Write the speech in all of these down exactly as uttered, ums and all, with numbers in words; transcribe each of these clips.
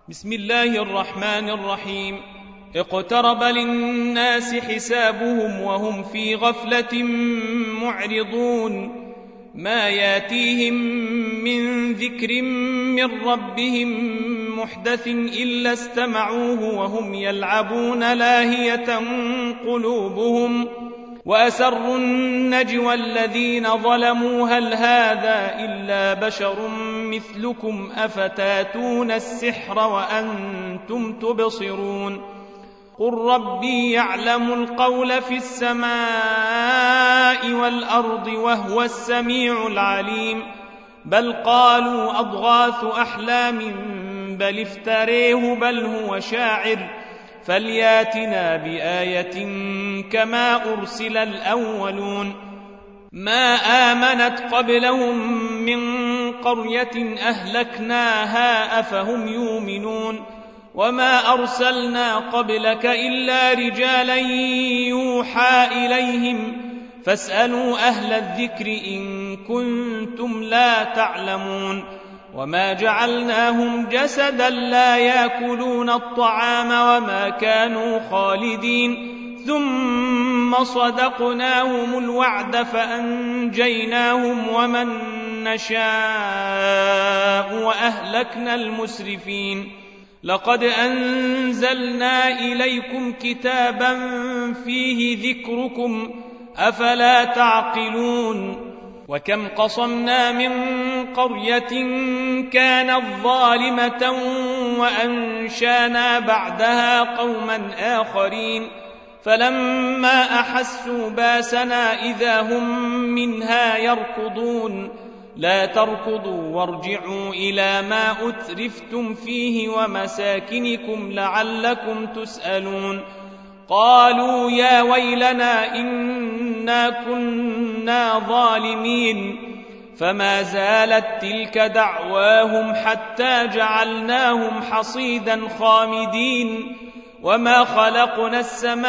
بسم الله الرحمن الرحيم. اقترب للناس حسابهم وهم في غفلة معرضون ما ياتيهم من ذكر من ربهم محدث إلا استمعوه وهم يلعبون لاهية قلوبهم وأسروا النجوى الذين ظلموا هل هذا إلا بشر مثلكم أفتاتون السحر وأنتم تبصرون قل ربي يعلم القول في السماء والأرض وهو السميع العليم بل قالوا أضغاث أحلام بل افتريه بل هو شاعر فلياتنا بآية كما أرسل الأولون ما آمنت قبلهم من قرية أهلكناها أفهم يؤمنون وما أرسلنا قبلك إلا رجالا يوحى إليهم فاسألوا أهل الذكر إن كنتم لا تعلمون وما جعلناهم جسدا لا يأكلون الطعام وما كانوا خالدين ثم صدقناهم الوعد فأنجيناهم ومن نشاء وأهلكنا المسرفين لقد أنزلنا إليكم كتابا فيه ذكركم أفلا تعقلون وكم قصمنا من قرية كانت ظالمة وأنشانا بعدها قوما آخرين فلما أحسوا باسنا إذا هم منها يركضون لا تركضوا وارجعوا إلى ما أترفتم فيه ومساكنكم لعلكم تسألون قالوا يا ويلنا إنا كنا ظالمين فما زالت تلك دعواهم حتى جعلناهم حصيدا خامدين وما خلقنا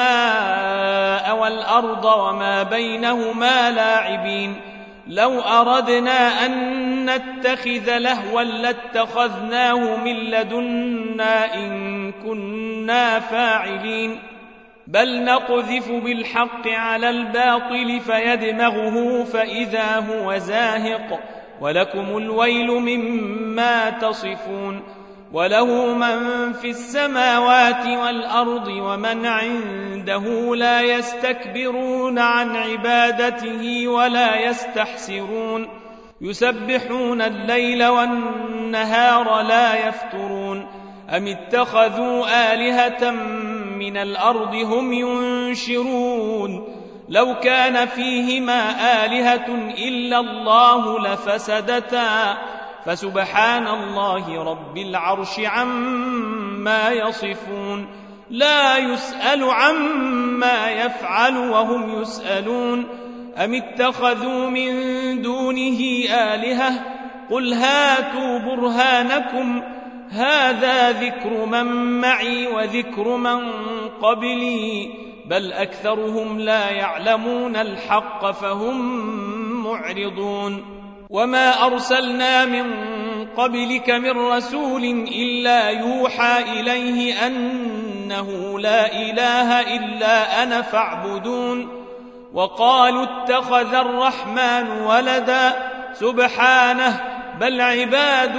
السماء والأرض وما بينهما لاعبين لو أردنا أن نتخذ لهوا لاتخذناه من لدنا إن كنا فاعلين بل نقذف بالحق على الباطل فيدمغه فإذا هو زاهق ولكم الويل مما تصفون وله من في السماوات والأرض ومن عنده لا يستكبرون عن عبادته ولا يستحسرون يسبحون الليل والنهار لا يفترون أم اتخذوا آلهة من الأرض هم ينشرون لو كان فيهما آلهة إلا الله لفسدتا فسبحان الله رب العرش عما يصفون لا يسأل عما يفعل وهم يسألون أم اتخذوا من دونه آلهة قل هاتوا برهانكم هذا ذكر من معي وذكر من قبلي بل أكثرهم لا يعلمون الحق فهم معرضون وما أرسلنا من قبلك من رسول إلا يوحى إليه أنه لا إله إلا أنا فاعبدون وقالوا اتخذ الرحمن ولدا سبحانه بل عباد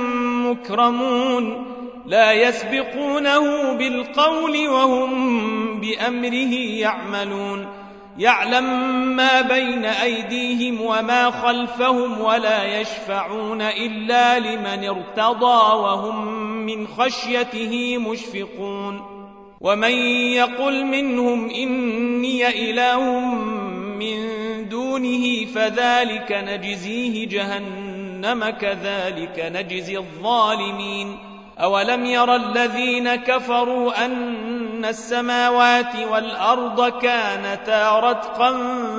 مكرمون لا يسبقونه بالقول وهم بأمره يعملون يعلم ما بين أيديهم وما خلفهم ولا يشفعون إلا لمن ارتضى وهم من خشيته مشفقون ومن يقل منهم إني إله من دونه فذلك نجزيه جهنم كذلك نجزي الظالمين أولم ير الذين كفروا أن السماوات والأرض كانتا رتقا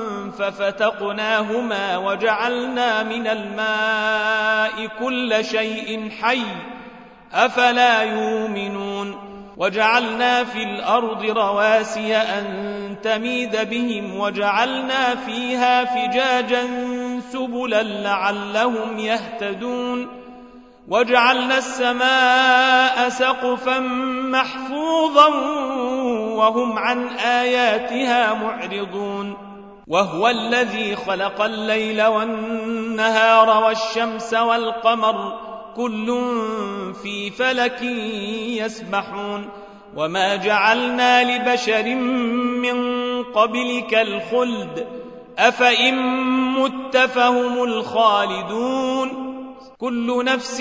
ففتقناهما وجعلنا من الماء كل شيء حي أفلا يؤمنون وجعلنا في الأرض رواسي أن تميد بهم وجعلنا فيها فجاجا سبلا لعلهم يهتدون وجعلنا السماء سقفا محفوظا وهم عن آياتها معرضون وهو الذي خلق الليل والنهار والشمس والقمر كل في فلك يسبحون وما جعلنا لبشر من قبلك الخلد أفإن مت فهم الخالدون كل نفس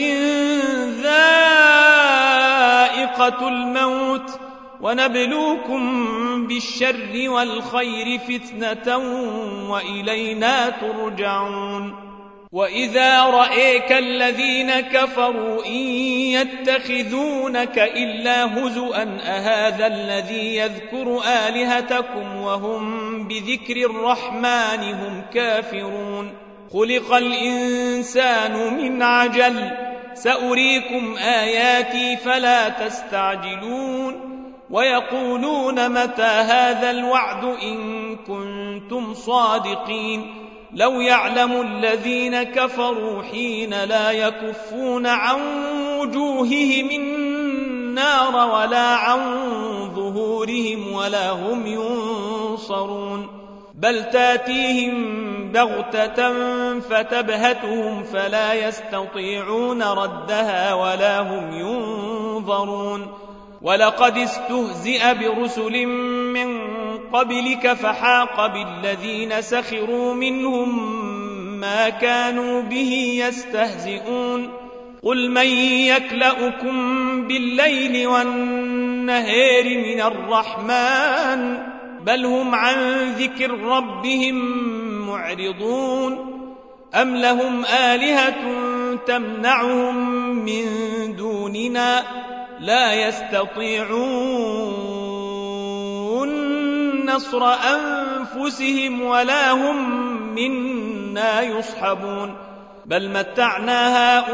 ذائقة الموت ونبلوكم بالشر والخير فتنة وإلينا ترجعون وإذا رأيك الذين كفروا إن يتخذونك إلا هزؤا أهذا الذي يذكر آلهتكم وهم بذكر الرحمن هم كافرون خلق الإنسان من عجل سأريكم آياتي فلا تستعجلون ويقولون متى هذا الوعد إن كنتم صادقين لو يعلم الذين كفروا حين لا يكفون عن وجوههم النار ولا عن ظهورهم ولا هم ينصرون بل تاتيهم بغتة فتبهتهم فلا يستطيعون ردها ولا هم ينظرون ولقد استهزئ برسل من قبلك فحاق بالذين سخروا منهم ما كانوا به يستهزئون قل من يكلؤكم بالليل والنهار من الرحمن بل هم عن ذكر ربهم معرضون أم لهم آلهة تمنعهم من دوننا لا يستطيعون نصر أنفسهم ولا هم منا يصحبون بل متعنا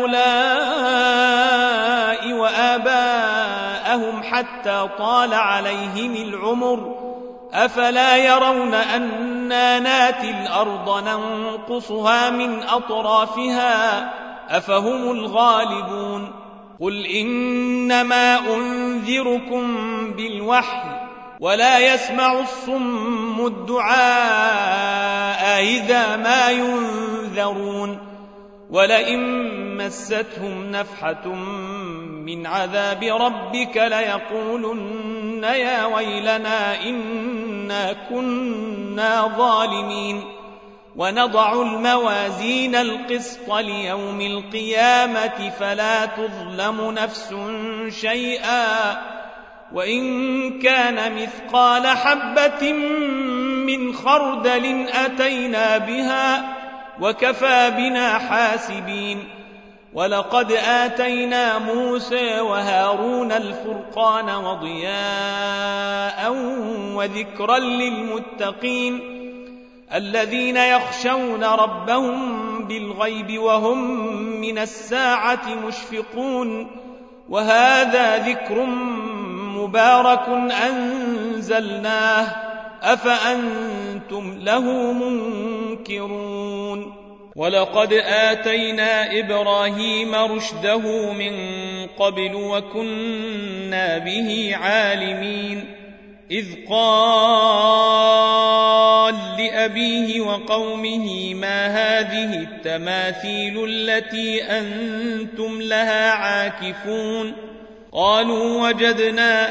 هؤلاء وآباءهم حتى طال عليهم العمر أفلا يرون أنا ناتي الأرض ننقصها من أطرافها أفهم الغالبون قل إنما أنذركم بالوحي ولا يسمع الصم الدعاء إذا ما ينذرون ولئن مستهم نفحة من عذاب ربك ليقولن يا ويلنا إنا كنا ظالمين ونضع الموازين القسط ليوم القيامة فلا تظلم نفس شيئا وإن كان مثقال حبة من خردل أتينا بها وكفى بنا حاسبين ولقد آتينا موسى وهارون الفرقان وضياء وذكرا للمتقين الذين يخشون ربهم بالغيب وهم من الساعة مشفقون وهذا ذكر مبارك أنزلناه أفأنتم له منكرون ولقد آتينا إبراهيم رشده من قبل وكنا به عالمين إذ قال لأبيه وقومه ما هذه التماثيل التي أنتم لها عاكفون قالوا وجدنا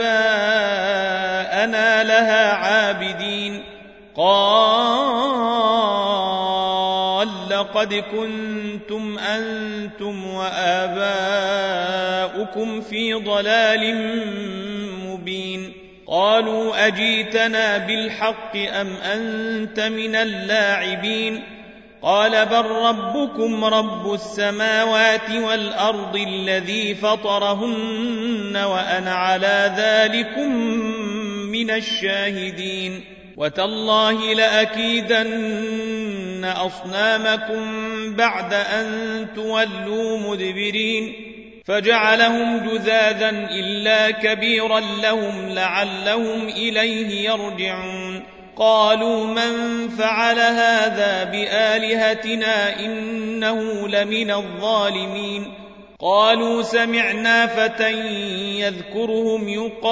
آباءنا لها عابدين قال لقد كنتم أنتم وآباؤكم في ضلال مبين قالوا أجيتنا بالحق أم أنت من اللاعبين قال بل ربكم رب السماوات والأرض الذي فطرهن وأنا على ذلكم من الشاهدين وتالله لأكيدن أصنامكم بعد أن تولوا مدبرين فجعلهم جذاذا إلا كبيرا لهم لعلهم إليه يرجعون قالوا من فعل هذا بآلهتنا إنه لمن الظالمين قالوا سمعنا فتى يذكرهم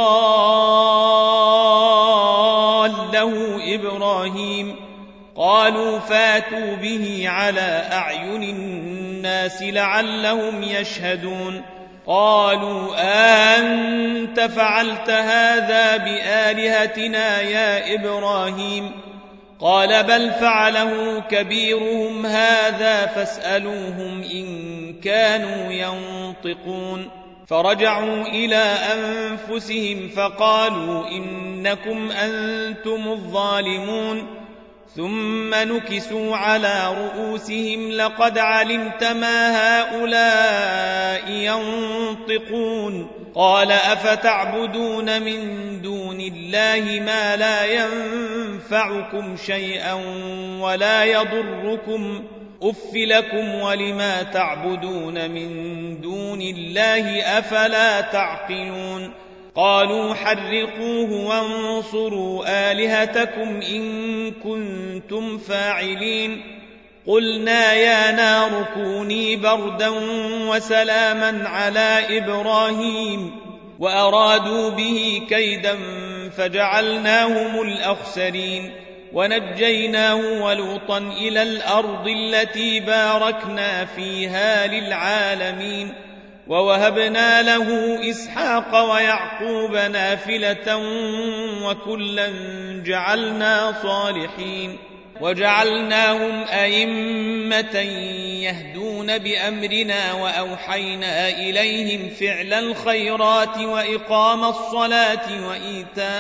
يقال له إبراهيم قالوا فاتوا به على أعين الناس لعلهم يشهدون قالوا أنت فعلت هذا بآلهتنا يا إبراهيم قال بل فعله كبيرهم هذا فاسألوهم إن كانوا ينطقون فرجعوا إلى أنفسهم فقالوا إنكم أنتم الظالمون ثم نكسوا على رؤوسهم لقد علمت ما هؤلاء ينطقون قال أفتعبدون من دون الله ما لا ينفعكم شيئا ولا يضركم أف لكم ولما تعبدون من دون الله أفلا تعقلون قالوا حرقوه وانصروا آلهتكم إن كنتم فاعلين قلنا يا نار كوني بردا وسلاما على إبراهيم وأرادوا به كيدا فجعلناهم الأخسرين ونجيناه ولوطا إلى الأرض التي باركنا فيها للعالمين ووهبنا له إسحاق ويعقوب نافلة وكلا جعلنا صالحين وجعلناهم أئمة يهدون بأمرنا وأوحينا إليهم فعل الخيرات وإقام الصلاة وإيتاء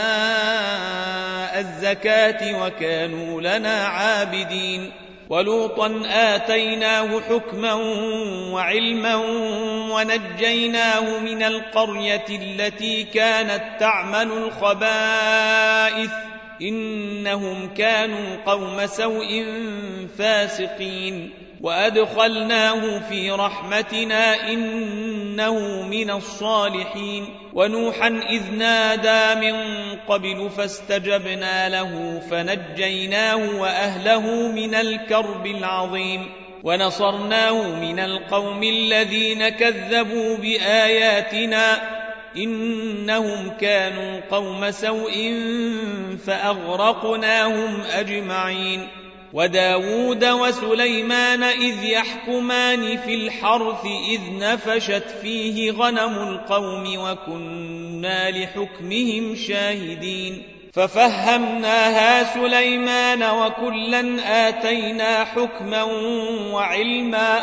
الزكاة وكانوا لنا عابدين ولوطا آتيناه حكما وعلما ونجيناه من القرية التي كانت تعمل الخبائث إنهم كانوا قوم سوء فاسقين وأدخلناه في رحمتنا إنه من الصالحين ونوحا إذ نادى من قبل فاستجبنا له فنجيناه وأهله من الكرب العظيم ونصرناه من القوم الذين كذبوا بآياتنا إنهم كانوا قوم سوء فأغرقناهم أجمعين وداود وسليمان إذ يحكمان في الحرث إذ نفشت فيه غنم القوم وكنا لحكمهم شاهدين ففهمناها سليمان وكلا آتينا حكما وعلما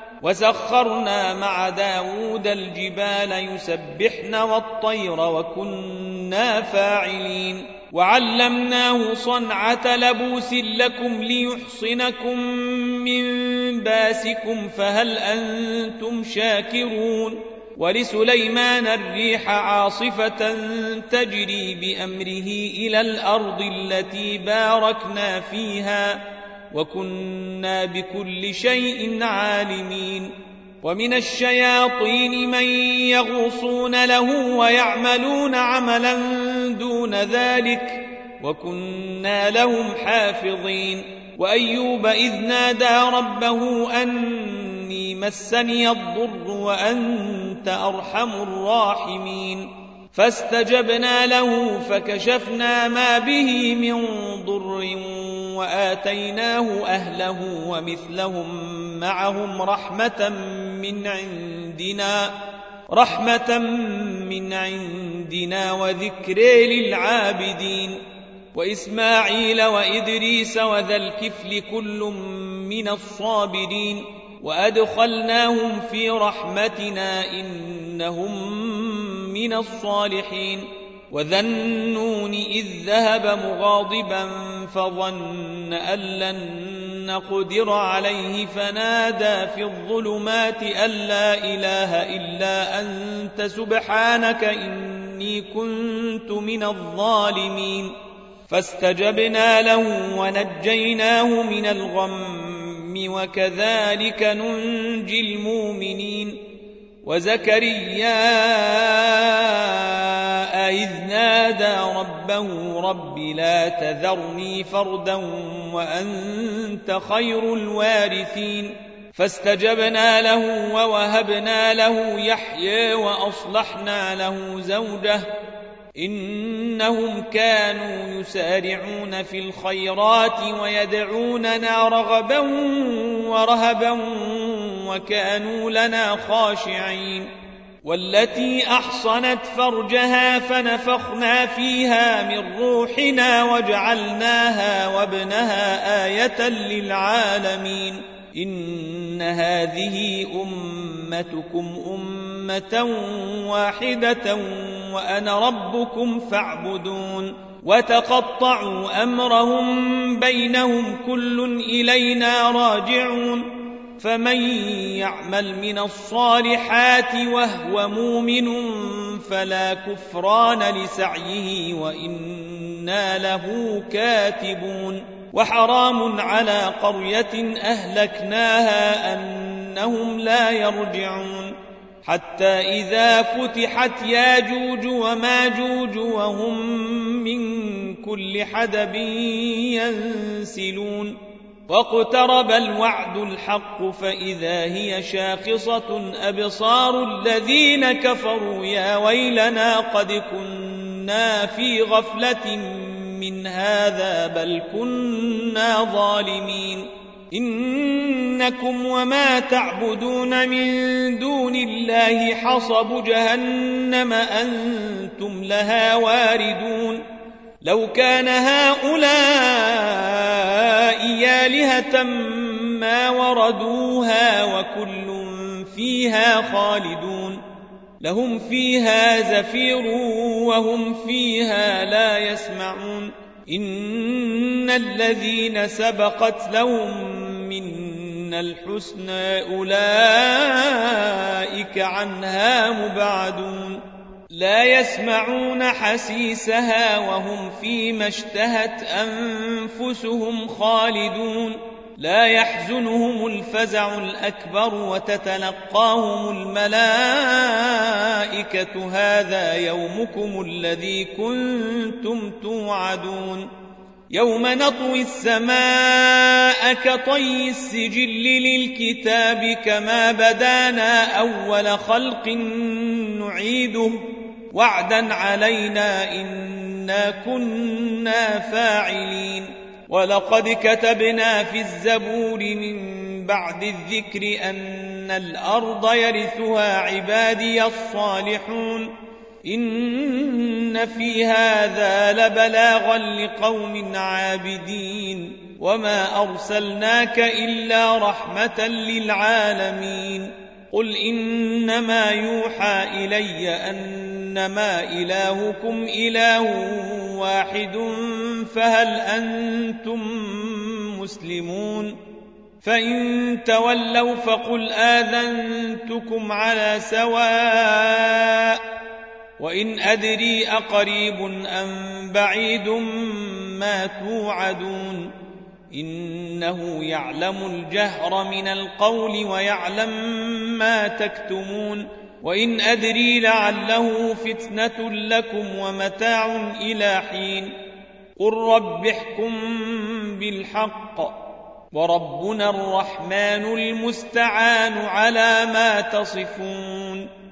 وسخرنا مع داود الجبال يسبحن والطير وكنا فاعلين وعلمناه صنعة لبوس لكم ليحصنكم من باسكم فهل أنتم شاكرون ولسليمان الريح عاصفة تجري بأمره إلى الأرض التي باركنا فيها وكنا بكل شيء عالمين ومن الشياطين من يغوصون له ويعملون عملا دون ذلك وكنا لهم حافظين وأيوب إذ نادى ربه أني مسني الضر وأنت أرحم الراحمين فاستجبنا له فكشفنا ما به من ضر وآتيناه أهله ومثلهم معهم رحمة من عندنا رحمة من عندنا وذكر للعابدين وإسماعيل وإدريس وذا الكفل كل من الصابرين وأدخلناهم في رحمتنا إنهم من الصالحين وذا النون إذ ذهب مغاضبا فظن أن لن نقدر عليه فنادى في الظلمات أن لا إله إلا أنت سبحانك إني كنت من الظالمين فاستجبنا له ونجيناه من الغم وكذلك ننجي المؤمنين وزكريا إذ نادى ربه رب لا تذرني فردا وأنت خير الوارثين فاستجبنا له ووهبنا له يحيى وأصلحنا له زوجه إنهم كانوا يسارعون في الخيرات ويدعوننا رغبا ورهبا وكانوا لنا خاشعين والتي أحصنت فرجها فنفخنا فيها من روحنا وجعلناها وابنها آية للعالمين إن هذه أمتكم أمة واحدة وأنا ربكم فاعبدون وتقطعوا أمرهم بينهم كل إلينا راجعون فمن يعمل من الصالحات وهو مؤمن فلا كفران لسعيه وإنا له كاتبون وحرام على قرية أهلكناها أنهم لا يرجعون حتى إذا فتحت ياجوج وماجوج وهم من كل حدب ينسلون واقترب الوعد الحق فإذا هي شاخصة أبصار الذين كفروا يا ويلنا قد كنا في غفلة من هذا بل كنا ظالمين إنكم وما تعبدون من دون الله حصب جهنم أنتم لها واردون لو كان هؤلاء آلهة ما وردوها وكل فيها خالدون لهم فيها زفير وهم فيها لا يسمعون إن الذين سبقت لهم منا الحسنى أولئك عنها مبعدون لا يسمعون حسيسها وهم فيما اشتهت أنفسهم خالدون لا يحزنهم الفزع الأكبر وتتلقاهم الملائكة هذا يومكم الذي كنتم توعدون يوم نطوي السماء كطي السجل للكتاب كما بدانا أول خلق نعيده وعدا علينا إنا كنا فاعلين ولقد كتبنا في الزبور من بعد الذكر أن الأرض يرثها عبادي الصالحون إن في هذا لبلاغا لقوم عابدين وما أرسلناك إلا رحمة للعالمين قل إنما يوحى إلي أنما إلهكم إله واحد فهل أنتم مسلمون فإن تولوا فقل آذنتكم على سواء وإن أدري أقريب أم بعيد ما توعدون إنه يعلم الجهر من القول ويعلم ما تكتمون وإن أدري لعله فتنة لكم ومتاع إلى حين قل رب احكم بالحق وربنا الرحمن المستعان على ما تصفون